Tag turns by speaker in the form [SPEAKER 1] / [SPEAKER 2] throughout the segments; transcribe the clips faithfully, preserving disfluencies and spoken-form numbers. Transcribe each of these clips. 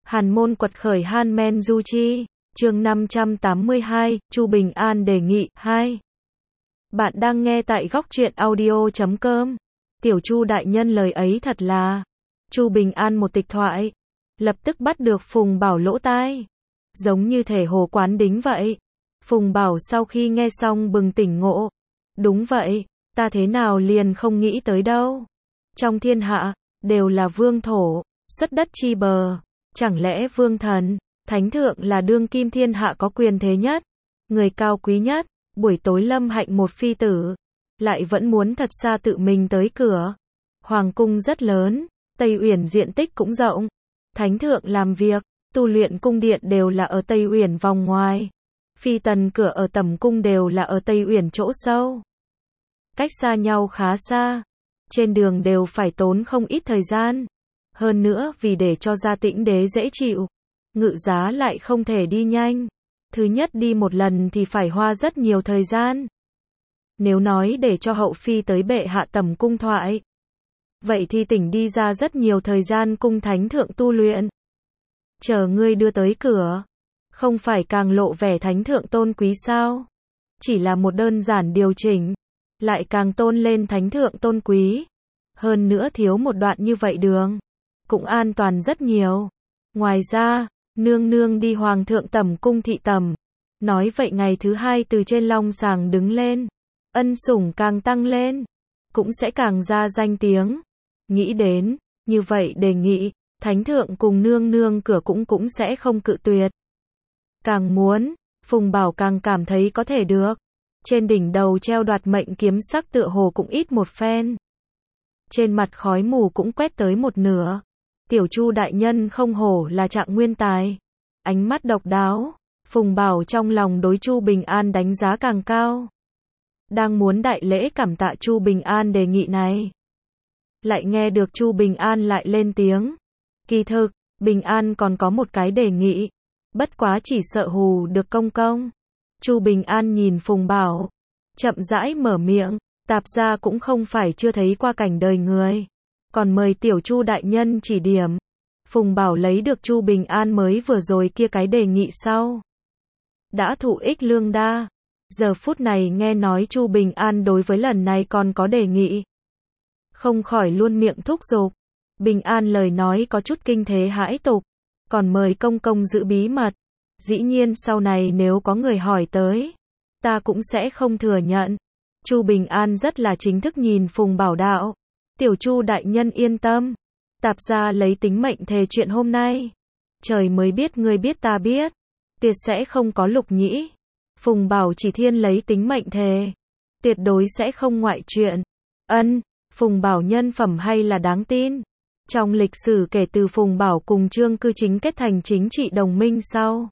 [SPEAKER 1] Hàn môn quật khởi Han Men Du Chi, chương năm trăm tám mươi hai, Chu Bình An đề nghị, hai. Bạn đang nghe tại góc truyện audio chấm com. Tiểu Chu đại nhân lời ấy thật là. Chu Bình An một tịch thoại, lập tức bắt được Phùng Bảo lỗ tai. Giống như thể hồ quán đính vậy. Phùng Bảo sau khi nghe xong bừng tỉnh ngộ. Đúng vậy, ta thế nào liền không nghĩ tới đâu. Trong thiên hạ, đều là vương thổ, xuất đất chi bờ. Chẳng lẽ vương thần, thánh thượng là đương kim thiên hạ có quyền thế nhất, người cao quý nhất, buổi tối lâm hạnh một phi tử, lại vẫn muốn thật xa tự mình tới cửa. Hoàng cung rất lớn, Tây Uyển diện tích cũng rộng. Thánh thượng làm việc, tu luyện cung điện đều là ở Tây Uyển vòng ngoài. Phi tần cửa ở tầm cung đều là ở Tây Uyển chỗ sâu. Cách xa nhau khá xa. Trên đường đều phải tốn không ít thời gian. Hơn nữa vì để cho gia tĩnh đế dễ chịu, ngự giá lại không thể đi nhanh. Thứ nhất đi một lần thì phải hoa rất nhiều thời gian. Nếu nói để cho hậu phi tới bệ hạ tầm cung thoại, vậy thì tỉnh đi ra rất nhiều thời gian cung thánh thượng tu luyện. Chờ ngươi đưa tới cửa, không phải càng lộ vẻ thánh thượng tôn quý sao? Chỉ là một đơn giản điều chỉnh, lại càng tôn lên thánh thượng tôn quý. Hơn nữa thiếu một đoạn như vậy đường, cũng an toàn rất nhiều. Ngoài ra, nương nương đi hoàng thượng tầm cung thị tầm. Nói vậy ngày thứ hai từ trên long sàng đứng lên, ân sủng càng tăng lên, cũng sẽ càng ra danh tiếng. Nghĩ đến, như vậy đề nghị, thánh thượng cùng nương nương cửa cũng cũng sẽ không cự tuyệt. Càng muốn, Phùng Bảo càng cảm thấy có thể được. Trên đỉnh đầu treo đoạt mệnh kiếm sắc tựa hồ cũng ít một phen. Trên mặt khói mù cũng quét tới một nửa. Tiểu Chu đại nhân không hổ là trạng nguyên tài. Ánh mắt độc đáo, Phùng Bảo trong lòng đối Chu Bình An đánh giá càng cao. Đang muốn đại lễ cảm tạ Chu Bình An đề nghị này, lại nghe được Chu Bình An lại lên tiếng. Kỳ thực, Bình An còn có một cái đề nghị, bất quá chỉ sợ hù được công công. Chu Bình An nhìn Phùng Bảo, chậm rãi mở miệng, tạp gia cũng không phải chưa thấy qua cảnh đời người, còn mời tiểu Chu đại nhân chỉ điểm. Phùng Bảo lấy được Chu Bình An mới vừa rồi kia cái đề nghị sau, đã thụ ích lương đa. Giờ phút này nghe nói Chu Bình An đối với lần này còn có đề nghị, không khỏi luôn miệng thúc giục. Bình An lời nói có chút kinh thế hãi tục, còn mời công công giữ bí mật. Dĩ nhiên sau này nếu có người hỏi tới, ta cũng sẽ không thừa nhận. Chu Bình An rất là chính thức nhìn Phùng Bảo đạo. Tiểu Chu đại nhân yên tâm, tạp gia lấy tính mệnh thề chuyện hôm nay. Trời mới biết ngươi biết ta biết, tuyệt sẽ không có lục nhĩ. Phùng Bảo chỉ thiên lấy tính mệnh thề, tuyệt đối sẽ không ngoại chuyện. Ân, Phùng Bảo nhân phẩm hay là đáng tin. Trong lịch sử kể từ Phùng Bảo cùng Trương Cư Chính kết thành chính trị đồng minh sau,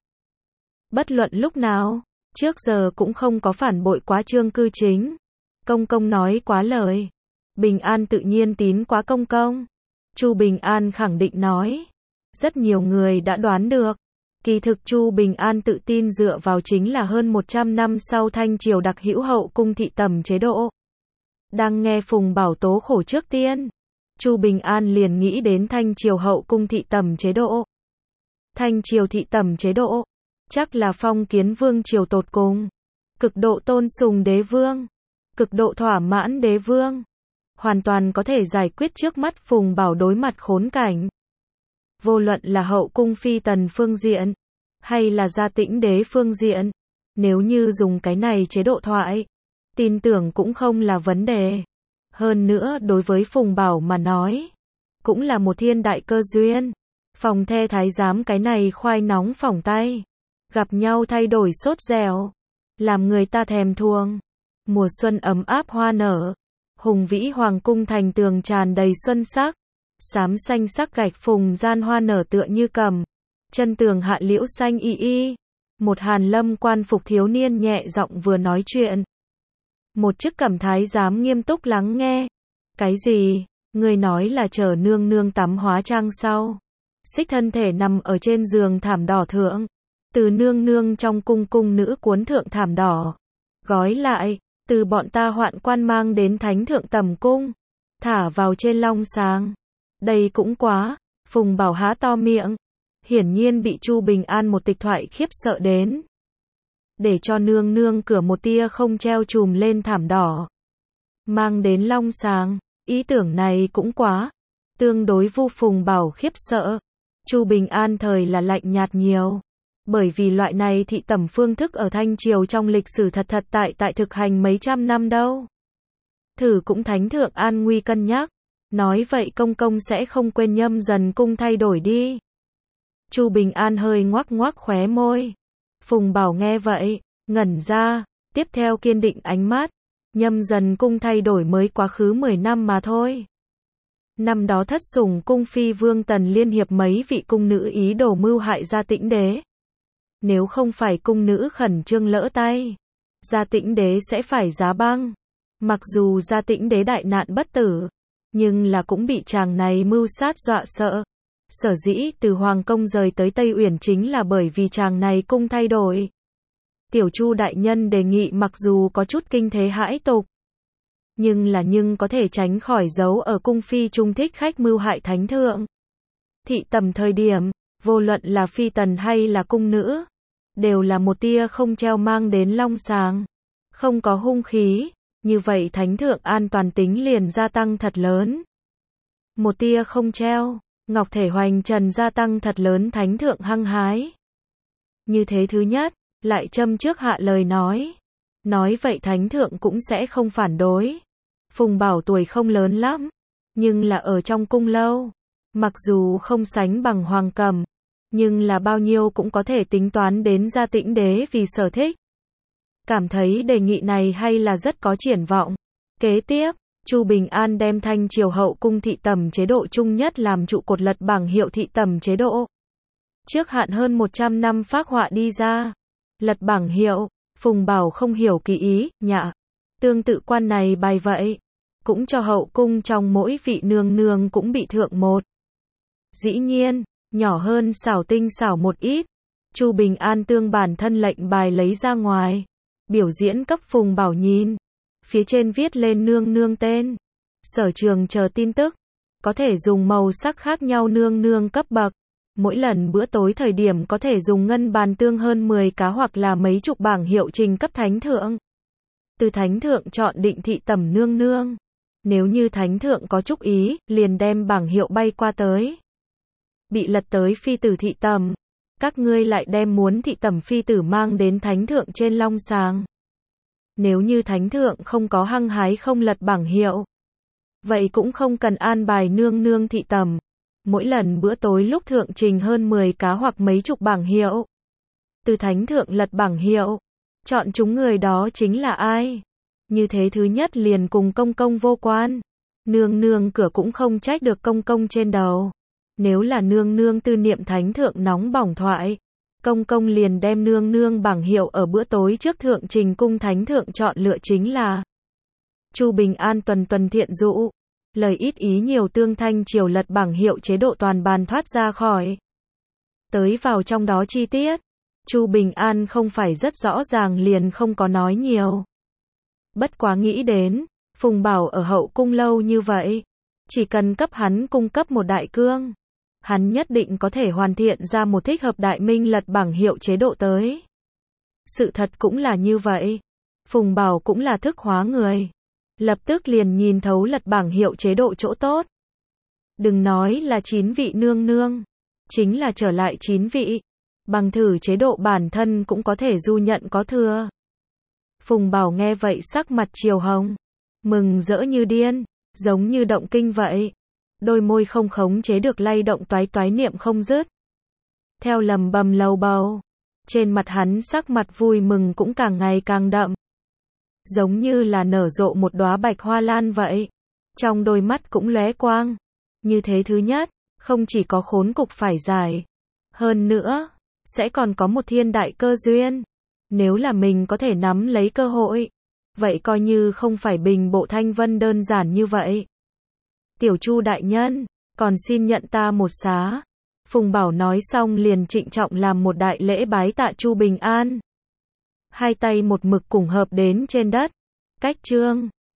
[SPEAKER 1] bất luận lúc nào, trước giờ cũng không có phản bội quá Trương Cư Chính. Công công nói quá lời, Bình An tự nhiên tín quá công công. Chu Bình An khẳng định nói, rất nhiều người đã đoán được. Kỳ thực Chu Bình An tự tin dựa vào chính là hơn một trăm năm sau Thanh Triều đặc hữu hậu cung thị tầm chế độ. Đang nghe Phùng Bảo tố khổ trước tiên, Chu Bình An liền nghĩ đến Thanh Triều hậu cung thị tầm chế độ. Thanh Triều thị tầm chế độ, chắc là phong kiến vương triều tột cùng, cực độ tôn sùng đế vương, cực độ thỏa mãn đế vương, hoàn toàn có thể giải quyết trước mắt Phùng Bảo đối mặt khốn cảnh. Vô luận là hậu cung phi tần phương diện, hay là gia tĩnh đế phương diện, nếu như dùng cái này chế độ thoại, tin tưởng cũng không là vấn đề. Hơn nữa đối với Phùng Bảo mà nói, cũng là một thiên đại cơ duyên. Phòng the thái giám cái này khoai nóng phỏng tay, gặp nhau thay đổi sốt dẻo, làm người ta thèm thuồng. Mùa xuân ấm áp hoa nở, hùng vĩ hoàng cung thành tường tràn đầy xuân sắc, xám xanh sắc gạch phùng gian hoa nở tựa như cầm, chân tường hạ liễu xanh y y. Một Hàn Lâm quan phục thiếu niên nhẹ giọng vừa nói chuyện, một chức cẩm thái giám nghiêm túc lắng nghe. Cái gì? Người nói là chờ nương nương tắm hóa trang sau, xích thân thể nằm ở trên giường thảm đỏ thượng, từ nương nương trong cung cung nữ cuốn thượng thảm đỏ, gói lại, từ bọn ta hoạn quan mang đến thánh thượng tầm cung, thả vào trên long sàng. Đây cũng quá. Phùng Bảo há to miệng, hiển nhiên bị Chu Bình An một tịch thoại khiếp sợ đến. Để cho nương nương cửa một tia không treo chùm lên thảm đỏ. Mang đến long sàng, ý tưởng này cũng quá. Tương đối Vu Phùng Bảo khiếp sợ. Chu Bình An thời là lạnh nhạt nhiều. Bởi vì loại này thị tẩm phương thức ở Thanh Triều trong lịch sử thật thật tại tại thực hành mấy trăm năm đâu. Thử cũng Thánh Thượng an nguy cân nhắc. Nói vậy công công sẽ không quên Nhâm Dần cung thay đổi đi. Chu Bình An hơi ngoác ngoác khóe môi. Phùng Bảo nghe vậy, ngẩn ra, tiếp theo kiên định ánh mắt. Nhâm Dần cung thay đổi mới quá khứ mười năm mà thôi. Năm đó thất sủng cung phi vương Tần liên hiệp mấy vị cung nữ ý đồ mưu hại Gia Tĩnh Đế. Nếu không phải cung nữ khẩn trương lỡ tay, Gia Tĩnh Đế sẽ phải giá băng. Mặc dù Gia Tĩnh Đế đại nạn bất tử, nhưng là cũng bị chàng này mưu sát dọa sợ. Sở dĩ từ Hoàng Công rời tới Tây Uyển chính là bởi vì chàng này cung thay đổi. Tiểu Chu đại nhân đề nghị mặc dù có chút kinh thế hãi tục, nhưng là nhưng có thể tránh khỏi dấu ở cung phi trung thích khách mưu hại thánh thượng. Thị tầm thời điểm, vô luận là phi tần hay là cung nữ, đều là một tia không treo mang đến long sàng. Không có hung khí, như vậy thánh thượng an toàn tính liền gia tăng thật lớn. Một tia không treo, Ngọc Thể Hoành Trần gia tăng thật lớn thánh thượng hăng hái. Như thế thứ nhất, lại châm trước hạ lời nói. Nói vậy thánh thượng cũng sẽ không phản đối. Phùng Bảo tuổi không lớn lắm, nhưng là ở trong cung lâu. Mặc dù không sánh bằng Hoàng Cầm, nhưng là bao nhiêu cũng có thể tính toán đến Gia Tĩnh Đế vì sở thích. Cảm thấy đề nghị này hay là rất có triển vọng. Kế tiếp, Chu Bình An đem Thanh Triều hậu cung thị tầm chế độ chung nhất làm trụ cột lật bảng hiệu thị tầm chế độ. Trước hạn hơn một trăm năm phác họa đi ra. Lật bảng hiệu, Phùng Bảo không hiểu kỳ ý, nhạ. Tương tự quan này bài vậy. Cũng cho hậu cung trong mỗi vị nương nương cũng bị thượng một. Dĩ nhiên, nhỏ hơn xảo tinh xảo một ít. Chu Bình An tương bản thân lệnh bài lấy ra ngoài. Biểu diễn cấp Phùng Bảo nhìn. Phía trên viết lên nương nương tên. Sở trường chờ tin tức. Có thể dùng màu sắc khác nhau nương nương cấp bậc. Mỗi lần bữa tối thời điểm có thể dùng ngân bàn tương hơn mười cá hoặc là mấy chục bảng hiệu trình cấp thánh thượng. Từ thánh thượng chọn định thị tẩm nương nương. Nếu như thánh thượng có chúc ý, liền đem bảng hiệu bay qua tới. Bị lật tới phi tử thị tẩm. Các ngươi lại đem muốn thị tẩm phi tử mang đến thánh thượng trên long sàng. Nếu như thánh thượng không có hăng hái không lật bảng hiệu, vậy cũng không cần an bài nương nương thị tẩm. Mỗi lần bữa tối lúc thượng trình hơn mười cá hoặc mấy chục bảng hiệu. Từ thánh thượng lật bảng hiệu. Chọn chúng người đó chính là ai? Như thế thứ nhất liền cùng công công vô quan. Nương nương cửa cũng không trách được công công trên đầu. Nếu là nương nương tư niệm thánh thượng nóng bỏng thoại, công công liền đem nương nương bảng hiệu ở bữa tối trước thượng trình cung thánh thượng chọn lựa chính là Chu Bình An tuần tuần thiện dụ. Lời ít ý nhiều tương Thanh Triều lật bảng hiệu chế độ toàn bàn thoát ra khỏi. Tới vào trong đó chi tiết, Chu Bình An không phải rất rõ ràng liền không có nói nhiều. Bất quá nghĩ đến, Phùng Bảo ở hậu cung lâu như vậy, chỉ cần cấp hắn cung cấp một đại cương, hắn nhất định có thể hoàn thiện ra một thích hợp đại minh lật bảng hiệu chế độ tới. Sự thật cũng là như vậy. Phùng Bảo cũng là thức hóa người. Lập tức liền nhìn thấu lật bảng hiệu chế độ chỗ tốt. Đừng nói là chín vị nương nương, chính là trở lại chín vị. Bằng thử chế độ bản thân cũng có thể du nhận có thừa. Phùng Bảo nghe vậy sắc mặt chiều hồng, mừng rỡ như điên, giống như động kinh vậy. Đôi môi không khống chế được lay động toái toái niệm không dứt. Theo lầm bầm lầu bầu, trên mặt hắn sắc mặt vui mừng cũng càng ngày càng đậm. Giống như là nở rộ một đóa bạch hoa lan vậy. Trong đôi mắt cũng lóe quang. Như thế thứ nhất, không chỉ có khốn cục phải giải. Hơn nữa, sẽ còn có một thiên đại cơ duyên. Nếu là mình có thể nắm lấy cơ hội, vậy coi như không phải bình bộ thanh vân đơn giản như vậy. Tiểu Chu đại nhân, còn xin nhận ta một xá. Phùng Bảo nói xong liền trịnh trọng làm một đại lễ bái tạ Chu Bình An. Hai tay một mực cùng hợp đến trên đất. Cách trương.